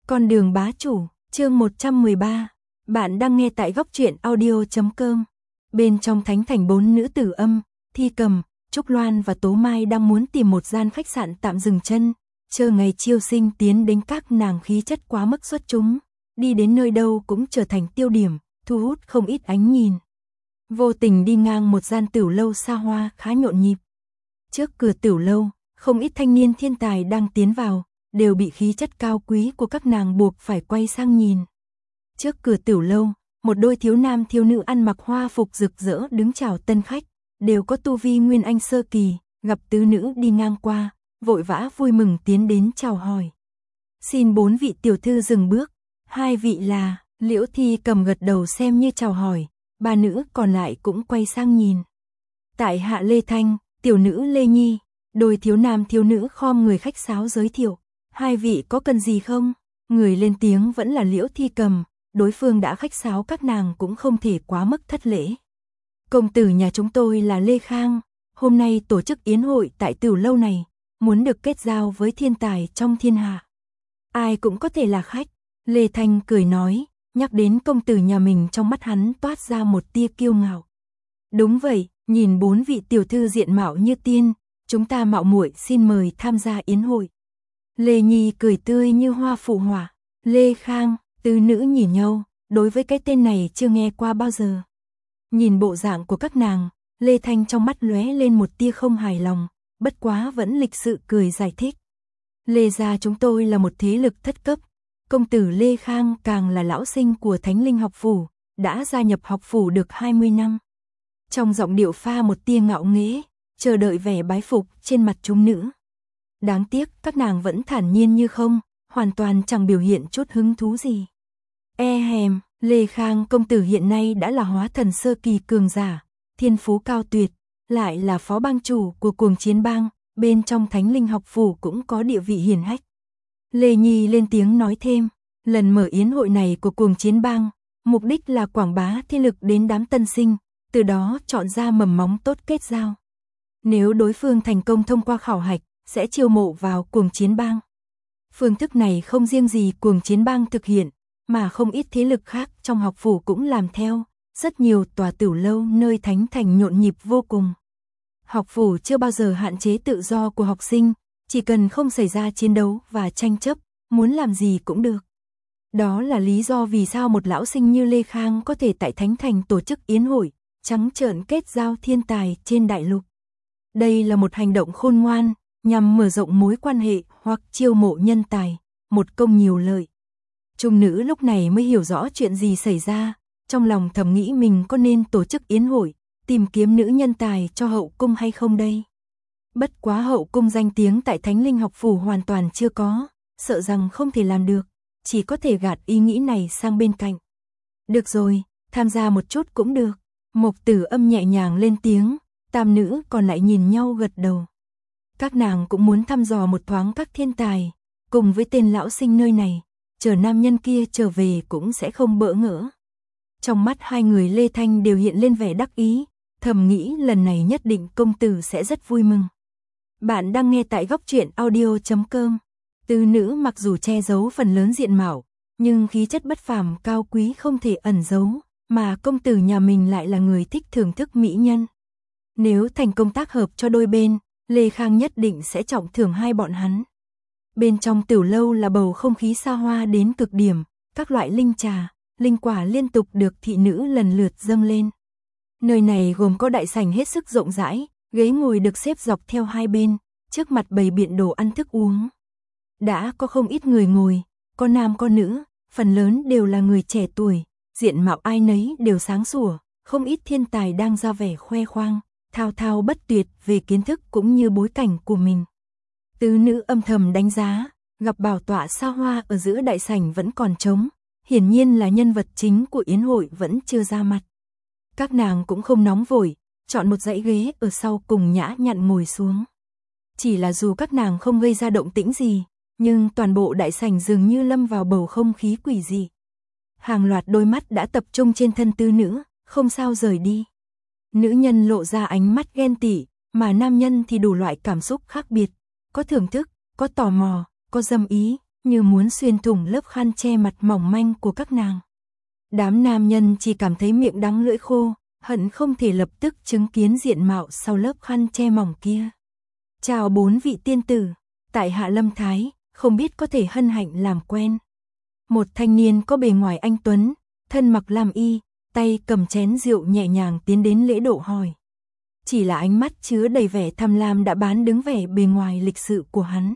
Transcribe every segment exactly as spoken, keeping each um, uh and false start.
Con đường bá chủ, chương một trăm mười ba. Bạn đang nghe tại góc truyện audio chấm com. Bên trong thánh thành bốn nữ tử Âm, Thi Cầm, Trúc Loan và Tố Mai đang muốn tìm một gian khách sạn tạm dừng chân, chờ ngày chiêu sinh tiến đến. Các nàng khí chất quá mức xuất chúng, đi đến nơi đâu cũng trở thành tiêu điểm, thu hút không ít ánh nhìn. Vô tình đi ngang một gian tiểu lâu xa hoa khá nhộn nhịp. Trước cửa tiểu lâu, không ít thanh niên thiên tài đang tiến vào, đều bị khí chất cao quý của các nàng buộc phải quay sang nhìn. Trước cửa tiểu lâu, một đôi thiếu nam thiếu nữ ăn mặc hoa phục rực rỡ đứng chào tân khách, đều có tu vi nguyên anh sơ kỳ, gặp tứ nữ đi ngang qua, vội vã vui mừng tiến đến chào hỏi. Xin bốn vị tiểu thư dừng bước, hai vị là, Liễu Thi Cầm gật đầu xem như chào hỏi, ba nữ còn lại cũng quay sang nhìn. Tại hạ Lê Thanh, tiểu nữ Lê Nhi, đôi thiếu nam thiếu nữ khom người khách sáo giới thiệu, hai vị có cần gì không? Người lên tiếng vẫn là Liễu Thi Cầm, đối phương đã khách sáo các nàng cũng không thể quá mức thất lễ. Công tử nhà chúng tôi là Lê Khang, hôm nay tổ chức yến hội tại tiểu lâu này, muốn được kết giao với thiên tài trong thiên hạ. Ai cũng có thể là khách, Lê Thanh cười nói, nhắc đến công tử nhà mình trong mắt hắn toát ra một tia kiêu ngạo. Đúng vậy, nhìn bốn vị tiểu thư diện mạo như tiên, chúng ta mạo muội xin mời tham gia yến hội. Lê Nhi cười tươi như hoa phụ hỏa. Lê Khang, tứ nữ nhìn nhau, đối với cái tên này chưa nghe qua bao giờ. Nhìn bộ dạng của các nàng, Lê Thanh trong mắt lóe lên một tia không hài lòng, bất quá vẫn lịch sự cười giải thích. Lê gia chúng tôi là một thế lực thất cấp, công tử Lê Khang càng là lão sinh của Thánh Linh học phủ, đã gia nhập học phủ được hai mươi năm. Trong giọng điệu pha một tia ngạo nghễ, chờ đợi vẻ bái phục trên mặt chúng nữ. Đáng tiếc các nàng vẫn thản nhiên như không, hoàn toàn chẳng biểu hiện chút hứng thú gì. E hèm, Lê Khang công tử hiện nay đã là hóa thần sơ kỳ cường giả, thiên phú cao tuyệt, lại là phó bang chủ của Cuồng Chiến Bang, bên trong Thánh Linh học phủ cũng có địa vị hiển hách. Lê Nhi lên tiếng nói thêm, lần mở yến hội này của Cuồng Chiến Bang, mục đích là quảng bá thế lực đến đám tân sinh, từ đó chọn ra mầm móng tốt kết giao. Nếu đối phương thành công thông qua khảo hạch, sẽ chiêu mộ vào Cuồng Chiến Bang. Phương thức này không riêng gì Cuồng Chiến Bang thực hiện, mà không ít thế lực khác trong học phủ cũng làm theo, rất nhiều tòa tiểu lâu nơi thánh thành nhộn nhịp vô cùng. Học phủ chưa bao giờ hạn chế tự do của học sinh, chỉ cần không xảy ra chiến đấu và tranh chấp, muốn làm gì cũng được. Đó là lý do vì sao một lão sinh như Lê Khang có thể tại thánh thành tổ chức yến hội, trắng trợn kết giao thiên tài trên đại lục. Đây là một hành động khôn ngoan, nhằm mở rộng mối quan hệ hoặc chiêu mộ nhân tài, một công nhiều lợi. Trung nữ lúc này mới hiểu rõ chuyện gì xảy ra, trong lòng thầm nghĩ mình có nên tổ chức yến hội, tìm kiếm nữ nhân tài cho hậu cung hay không đây. Bất quá hậu cung danh tiếng tại Thánh Linh học phủ hoàn toàn chưa có, sợ rằng không thể làm được, chỉ có thể gạt ý nghĩ này sang bên cạnh. Được rồi, tham gia một chút cũng được. Mộc Tử Âm nhẹ nhàng lên tiếng, tam nữ còn lại nhìn nhau gật đầu. Các nàng cũng muốn thăm dò một thoáng các thiên tài, cùng với tên lão sinh nơi này, chờ nam nhân kia trở về cũng sẽ không bỡ ngỡ. Trong mắt hai người Lê Thanh đều hiện lên vẻ đắc ý, thầm nghĩ lần này nhất định công tử sẽ rất vui mừng. Bạn đang nghe tại góc truyện audio chấm com. Tứ nữ mặc dù che giấu phần lớn diện mạo, nhưng khí chất bất phàm cao quý không thể ẩn giấu, mà công tử nhà mình lại là người thích thưởng thức mỹ nhân. Nếu thành công tác hợp cho đôi bên, Lê Khang nhất định sẽ trọng thưởng hai bọn hắn. Bên trong tiểu lâu là bầu không khí xa hoa đến cực điểm, các loại linh trà, linh quả liên tục được thị nữ lần lượt dâng lên. Nơi này gồm có đại sảnh hết sức rộng rãi, ghế ngồi được xếp dọc theo hai bên, trước mặt bày biện đồ ăn thức uống. Đã có không ít người ngồi, có nam có nữ, phần lớn đều là người trẻ tuổi, diện mạo ai nấy đều sáng sủa, không ít thiên tài đang ra vẻ khoe khoang, thao thao bất tuyệt về kiến thức cũng như bối cảnh của mình. Tứ nữ âm thầm đánh giá, gặp bảo tọa xa hoa ở giữa đại sảnh vẫn còn trống, hiển nhiên là nhân vật chính của yến hội vẫn chưa ra mặt. Các nàng cũng không nóng vội, chọn một dãy ghế ở sau cùng nhã nhặn ngồi xuống. Chỉ là dù các nàng không gây ra động tĩnh gì, nhưng toàn bộ đại sảnh dường như lâm vào bầu không khí quỷ dị. Hàng loạt đôi mắt đã tập trung trên thân tứ nữ, không sao rời đi. Nữ nhân lộ ra ánh mắt ghen tị, mà nam nhân thì đủ loại cảm xúc khác biệt, có thưởng thức, có tò mò, có dâm ý, như muốn xuyên thủng lớp khăn che mặt mỏng manh của các nàng. Đám nam nhân chỉ cảm thấy miệng đắng lưỡi khô, hận không thể lập tức chứng kiến diện mạo sau lớp khăn che mỏng kia. Chào bốn vị tiên tử, tại hạ Lâm Thái, không biết có thể hân hạnh làm quen. Một thanh niên có bề ngoài anh tuấn, thân mặc lam y, tay cầm chén rượu nhẹ nhàng tiến đến lễ độ hỏi. Chỉ là ánh mắt chứa đầy vẻ tham lam đã bán đứng vẻ bề ngoài lịch sự của hắn.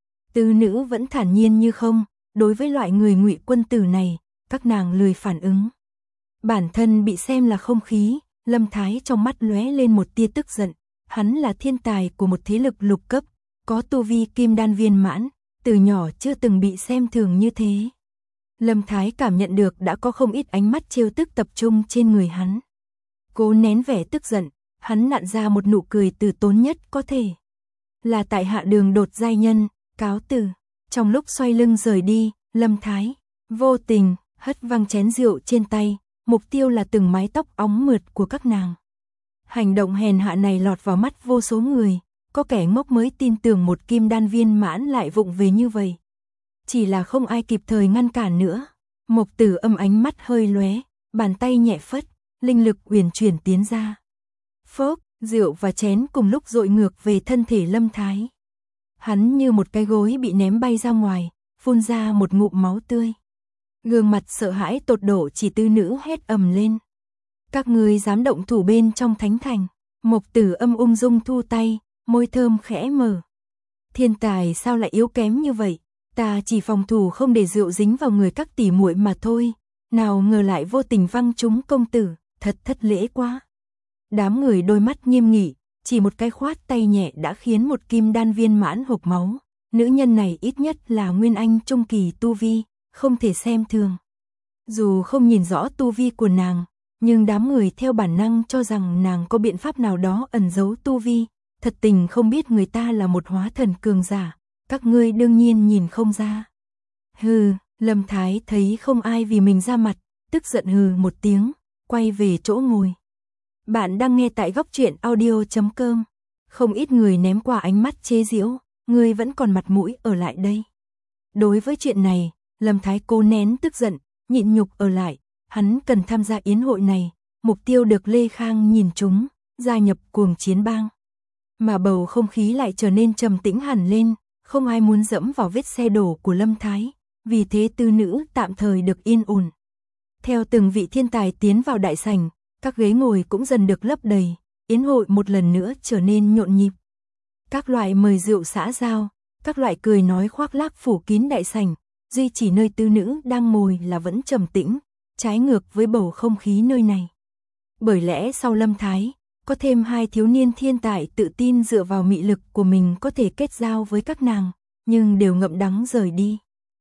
Tứ nữ vẫn thản nhiên như không, đối với loại người Ngụy quân tử này, các nàng lười phản ứng. Bản thân bị xem là không khí, Lâm Thái trong mắt lóe lên một tia tức giận, hắn là thiên tài của một thế lực lục cấp, có tu vi kim đan viên mãn, từ nhỏ chưa từng bị xem thường như thế. Lâm Thái cảm nhận được đã có không ít ánh mắt trêu tức tập trung trên người hắn. Cố nén vẻ tức giận, hắn nặn ra một nụ cười từ tốn nhất có thể. Là tại hạ Đường Đột giai nhân, cáo từ. Trong lúc xoay lưng rời đi, Lâm Thái vô tình hất văng chén rượu trên tay, mục tiêu là từng mái tóc óng mượt của các nàng. Hành động hèn hạ này lọt vào mắt vô số người, có kẻ ngốc mới tin tưởng một kim đan viên mãn lại vụng về như vậy. Chỉ là không ai kịp thời ngăn cản nữa. Mộc Tử Âm ánh mắt hơi lóe, bàn tay nhẹ phất, linh lực uyển chuyển tiến ra. Phốc, rượu và chén cùng lúc dội ngược về thân thể Lâm Thái. Hắn như một cái gối bị ném bay ra ngoài, phun ra một ngụm máu tươi. Gương mặt sợ hãi tột độ chỉ tứ nữ hét ầm lên. Các ngươi dám động thủ bên trong thánh thành. Mộc Tử Âm ung dung thu tay, môi thơm khẽ mở. Thiên tài sao lại yếu kém như vậy? Ta chỉ phòng thủ không để rượu dính vào người các tỷ muội mà thôi, nào ngờ lại vô tình văng trúng công tử, thật thất lễ quá. Đám người đôi mắt nghiêm nghị, chỉ một cái khoát tay nhẹ đã khiến một kim đan viên mãn hộc máu. Nữ nhân này ít nhất là nguyên anh trung kỳ tu vi, không thể xem thường. Dù không nhìn rõ tu vi của nàng, nhưng đám người theo bản năng cho rằng nàng có biện pháp nào đó ẩn giấu tu vi, thật tình không biết người ta là một hóa thần cường giả. Các ngươi đương nhiên nhìn không ra. Hừ, Lâm Thái thấy không ai vì mình ra mặt, tức giận hừ một tiếng, quay về chỗ ngồi. Bạn đang nghe tại góc truyện audio chấm com. Không ít người ném qua ánh mắt chế giễu, ngươi vẫn còn mặt mũi ở lại đây. Đối với chuyện này, Lâm Thái cố nén tức giận, nhịn nhục ở lại, hắn cần tham gia yến hội này, mục tiêu được Lê Khang nhìn trúng, gia nhập cuồng chiến bang. Mà bầu không khí lại trở nên trầm tĩnh hẳn lên. Không ai muốn dẫm vào vết xe đổ của Lâm Thái, vì thế tứ nữ tạm thời được yên ổn. Theo từng vị thiên tài tiến vào đại sảnh, các ghế ngồi cũng dần được lấp đầy, yến hội một lần nữa trở nên nhộn nhịp. Các loại mời rượu xã giao, các loại cười nói khoác lác phủ kín đại sảnh, duy chỉ nơi tứ nữ đang ngồi là vẫn trầm tĩnh, trái ngược với bầu không khí nơi này. Bởi lẽ sau Lâm Thái, có thêm hai thiếu niên thiên tài tự tin dựa vào mị lực của mình có thể kết giao với các nàng, nhưng đều ngậm đắng rời đi.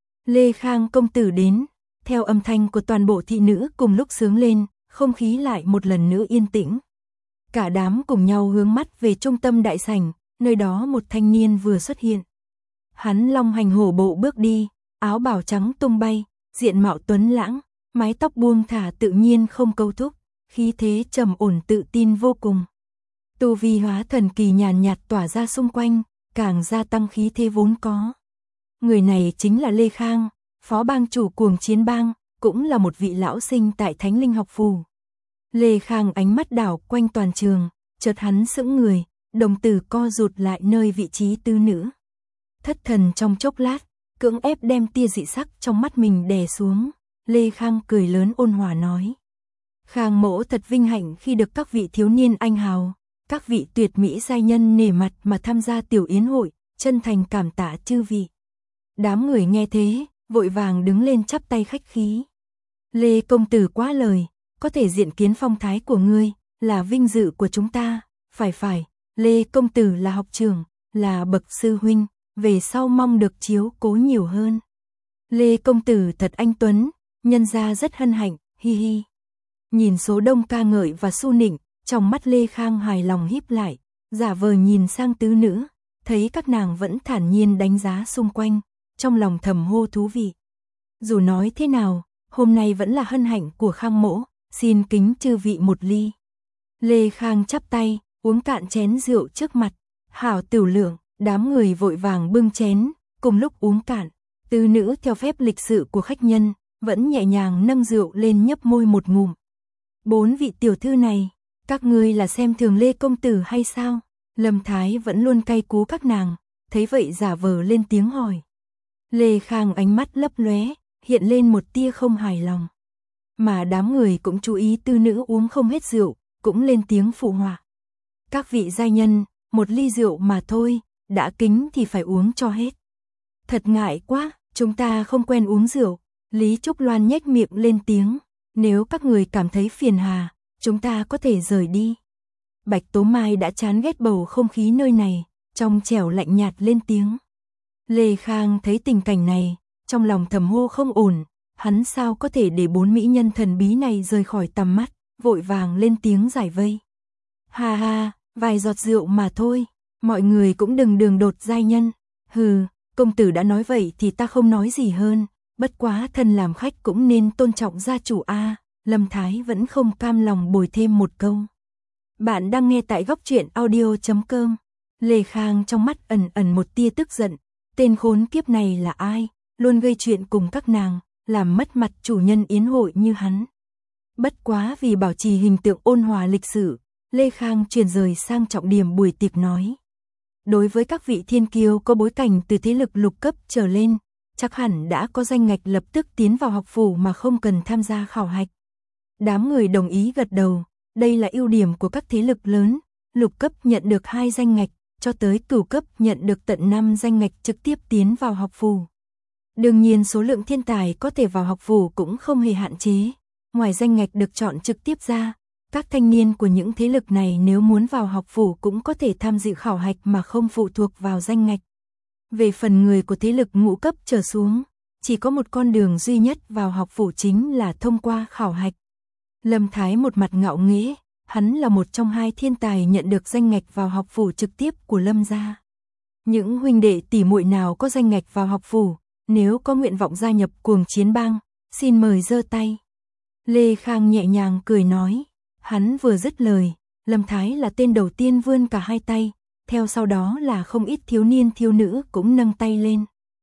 Lê Khang công tử đến, theo âm thanh của toàn bộ thị nữ cùng lúc sướng lên, không khí lại một lần nữa yên tĩnh. Cả đám cùng nhau hướng mắt về trung tâm đại sảnh, nơi đó một thanh niên vừa xuất hiện. Hắn long hành hổ bộ bước đi, áo bào trắng tung bay, diện mạo tuấn lãng, mái tóc buông thả tự nhiên không câu thúc. Khí thế trầm ổn tự tin vô cùng. Tu vi hóa thần kỳ nhàn nhạt tỏa ra xung quanh, càng gia tăng khí thế vốn có. Người này chính là Lê Khang, phó bang chủ cuồng chiến bang, cũng là một vị lão sinh tại Thánh Linh học phủ. Lê Khang ánh mắt đảo quanh toàn trường, chợt hắn sững người, đồng tử co rụt lại nơi vị trí tứ nữ. Thất thần trong chốc lát, cưỡng ép đem tia dị sắc trong mắt mình đè xuống. Lê Khang cười lớn ôn hòa nói. Khang mỗ thật vinh hạnh khi được các vị thiếu niên anh hào, các vị tuyệt mỹ giai nhân nể mặt mà tham gia tiểu yến hội, chân thành cảm tạ chư vị. Đám người nghe thế, vội vàng đứng lên chắp tay khách khí. Lê công tử quá lời, có thể diện kiến phong thái của ngươi, là vinh dự của chúng ta, phải phải, Lê công tử là học trưởng, là bậc sư huynh, về sau mong được chiếu cố nhiều hơn. Lê công tử thật anh tuấn, nhân gia rất hân hạnh, hi hi. Nhìn số đông ca ngợi và su nịnh, trong mắt Lê Khang hài lòng híp lại, giả vờ nhìn sang tứ nữ, thấy các nàng vẫn thản nhiên đánh giá xung quanh, trong lòng thầm hô thú vị. Dù nói thế nào, hôm nay vẫn là hân hạnh của Khang mỗ, xin kính chư vị một ly. Lê Khang chắp tay, uống cạn chén rượu trước mặt, hảo tiểu lượng, đám người vội vàng bưng chén, cùng lúc uống cạn, Tứ nữ theo phép lịch sự của khách nhân, vẫn nhẹ nhàng nâng rượu lên nhấp môi một ngụm. Bốn vị tiểu thư này, các ngươi là xem thường Lê công tử hay sao? Lâm Thái vẫn luôn cay cú các nàng, thấy vậy giả vờ lên tiếng hỏi. Lê Khang ánh mắt lấp lóe, hiện lên một tia không hài lòng. Mà đám người cũng chú ý tư nữ uống không hết rượu, cũng lên tiếng phụ họa. Các vị giai nhân, một ly rượu mà thôi, đã kính thì phải uống cho hết. Thật ngại quá, chúng ta không quen uống rượu. Lý Trúc Loan nhếch miệng lên tiếng, nếu các người cảm thấy phiền hà, chúng ta có thể rời đi. Bạch Tố Mai đã chán ghét bầu không khí nơi này, trong trẻo lạnh nhạt lên tiếng. Lê Khang thấy tình cảnh này, trong lòng thầm hô không ổn, hắn sao có thể để bốn mỹ nhân thần bí này rời khỏi tầm mắt, vội vàng lên tiếng giải vây. Ha ha, vài giọt rượu mà thôi, mọi người cũng đừng đường đột giai nhân. Hừ, công tử đã nói vậy thì ta không nói gì hơn, bất quá thân làm khách cũng nên tôn trọng gia chủ a. Lâm Thái vẫn không cam lòng bồi thêm một câu. Bạn đang nghe tại góc truyện audio chấm com. Lê Khang trong mắt ẩn ẩn một tia tức giận, tên khốn kiếp này là ai, luôn gây chuyện cùng các nàng, làm mất mặt chủ nhân yến hội như hắn. Bất quá vì bảo trì hình tượng ôn hòa lịch sự, Lê Khang chuyển rời sang trọng điểm buổi tiệc nói. Đối với các vị thiên kiêu có bối cảnh từ thế lực lục cấp trở lên, chắc hẳn đã có danh ngạch lập tức tiến vào học phủ mà không cần tham gia khảo hạch. Đám người đồng ý gật đầu, đây là ưu điểm của các thế lực lớn, lục cấp nhận được hai danh ngạch, cho tới cửu cấp nhận được tận năm danh ngạch trực tiếp tiến vào học phủ. Đương nhiên số lượng thiên tài có thể vào học phủ cũng không hề hạn chế, ngoài danh ngạch được chọn trực tiếp ra, các thanh niên của những thế lực này nếu muốn vào học phủ cũng có thể tham dự khảo hạch mà không phụ thuộc vào danh ngạch. Về phần người của thế lực ngũ cấp trở xuống, chỉ có một con đường duy nhất vào học phủ chính là thông qua khảo hạch. Lâm Thái một mặt ngạo nghễ, hắn là một trong hai thiên tài nhận được danh ngạch vào học phủ trực tiếp của Lâm gia. Những huynh đệ tỷ muội nào có danh ngạch vào học phủ, nếu có nguyện vọng gia nhập Cuồng Chiến Bang, xin mời giơ tay. Lê Khang nhẹ nhàng cười nói, hắn vừa dứt lời, Lâm Thái là tên đầu tiên vươn cả hai tay, theo sau đó là không ít thiếu niên thiếu nữ cũng nâng tay lên.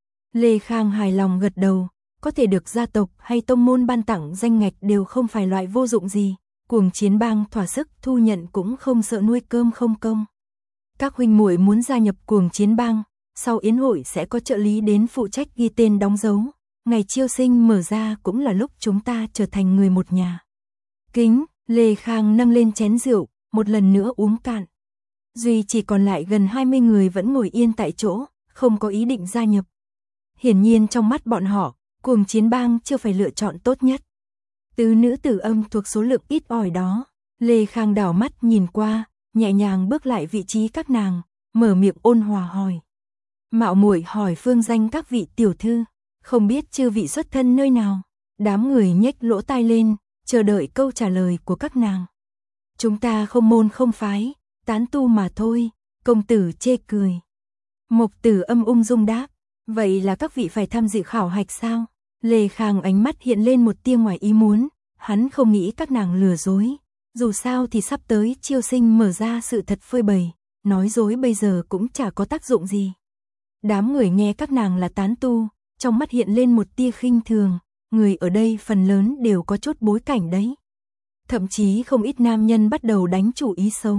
Lê Khang hài lòng gật đầu, có thể được gia tộc hay tông môn ban tặng danh ngạch đều không phải loại vô dụng gì, Cuồng Chiến Bang thỏa sức thu nhận cũng không sợ nuôi cơm không công. Các huynh muội muốn gia nhập Cuồng Chiến Bang, sau yến hội sẽ có trợ lý đến phụ trách ghi tên đóng dấu, ngày chiêu sinh mở ra cũng là lúc chúng ta trở thành người một nhà. Kính, Lê Khang nâng lên chén rượu, một lần nữa uống cạn. Duy chỉ còn lại gần hai mươi người vẫn ngồi yên tại chỗ, không có ý định gia nhập. Hiển nhiên trong mắt bọn họ, Cuồng Chiến Bang chưa phải lựa chọn tốt nhất. Tứ nữ tử âm thuộc số lượng ít ỏi đó, Lê Khang đảo mắt nhìn qua, nhẹ nhàng bước lại vị trí các nàng, mở miệng ôn hòa hỏi. Mạo muội hỏi phương danh các vị tiểu thư, không biết chư vị xuất thân nơi nào? Đám người nhếch lỗ tai lên, chờ đợi câu trả lời của các nàng. Chúng ta không môn không phái, tán tu mà thôi, công tử chê cười. Mộc Tử Âm ung dung đáp, vậy là các vị phải tham dự khảo hạch sao? Lê Khang ánh mắt hiện lên một tia ngoài ý muốn, hắn không nghĩ các nàng lừa dối, dù sao thì sắp tới chiêu sinh mở ra sự thật phơi bày, nói dối bây giờ cũng chả có tác dụng gì. Đám người nghe các nàng là tán tu, trong mắt hiện lên một tia khinh thường, người ở đây phần lớn đều có chút bối cảnh đấy. Thậm chí không ít nam nhân bắt đầu đánh chủ ý xấu.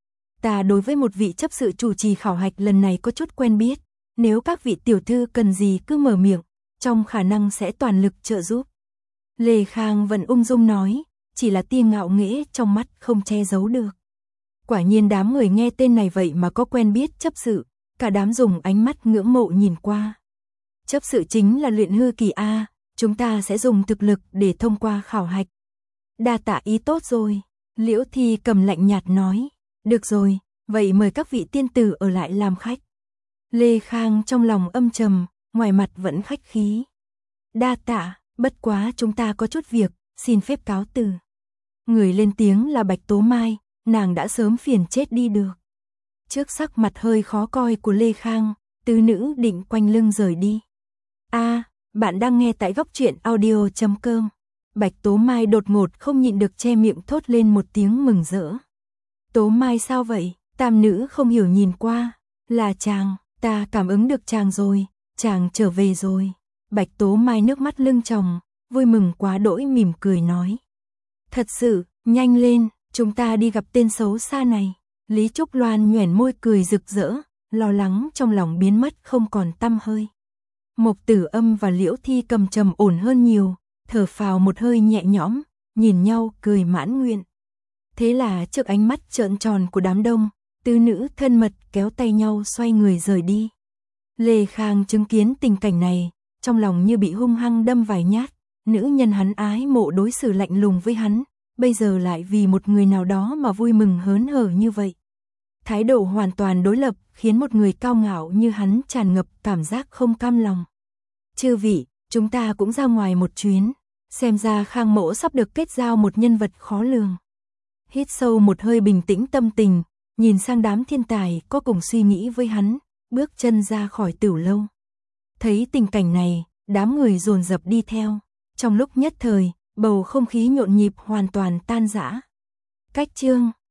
Ta đối với một vị chấp sự chủ trì khảo hạch lần này có chút quen biết, nếu các vị tiểu thư cần gì cứ mở miệng, trong khả năng sẽ toàn lực trợ giúp. Lê Khang vẫn ung dung nói, chỉ là tia ngạo nghễ trong mắt không che giấu được. Quả nhiên đám người nghe tên này vậy mà có quen biết chấp sự, cả đám dùng ánh mắt ngưỡng mộ nhìn qua. Chấp sự chính là luyện hư kỳ A, chúng ta sẽ dùng thực lực để thông qua khảo hạch. Đa tạ ý tốt rồi, Liễu Thi cầm lạnh nhạt nói, được rồi, vậy mời các vị tiên tử ở lại làm khách. Lê Khang trong lòng âm trầm, ngoài mặt vẫn khách khí. Đa tạ, bất quá chúng ta có chút việc, xin phép cáo từ. Người lên tiếng là Bạch Tố Mai, nàng đã sớm phiền chết đi được. Trước sắc mặt hơi khó coi của Lê Khang, tứ nữ định quanh lưng rời đi. A, à, bạn đang nghe tại góc truyện audio chấm com. Bạch Tố Mai đột ngột không nhịn được che miệng thốt lên một tiếng mừng rỡ. Tố Mai sao vậy? Tam nữ không hiểu nhìn qua. Là chàng, ta cảm ứng được chàng rồi, chàng trở về rồi. Bạch Tố Mai nước mắt lưng tròng, vui mừng quá đỗi mỉm cười nói. Thật sự, nhanh lên, chúng ta đi gặp tên xấu xa này. Lý Trúc Loan nhoẻn môi cười rực rỡ, lo lắng trong lòng biến mất không còn tăm hơi. Mộc Tử Âm và Liễu Thi Cầm trầm ổn hơn nhiều, thở phào một hơi nhẹ nhõm, nhìn nhau cười mãn nguyện. Thế là trước ánh mắt trợn tròn của đám đông, tứ nữ thân mật kéo tay nhau xoay người rời đi. Lê Khang chứng kiến tình cảnh này, trong lòng như bị hung hăng đâm vài nhát, nữ nhân hắn ái mộ đối xử lạnh lùng với hắn, bây giờ lại vì một người nào đó mà vui mừng hớn hở như vậy. Thái độ hoàn toàn đối lập, khiến một người cao ngạo như hắn tràn ngập cảm giác không cam lòng. Chư vị, chúng ta cũng ra ngoài một chuyến, xem ra Khang Mỗ sắp được kết giao một nhân vật khó lường. Hít sâu một hơi bình tĩnh tâm tình, nhìn sang đám thiên tài có cùng suy nghĩ với hắn, bước chân ra khỏi tửu lâu. Thấy tình cảnh này, đám người dồn dập đi theo, trong lúc nhất thời, bầu không khí nhộn nhịp hoàn toàn tan rã. Cách chương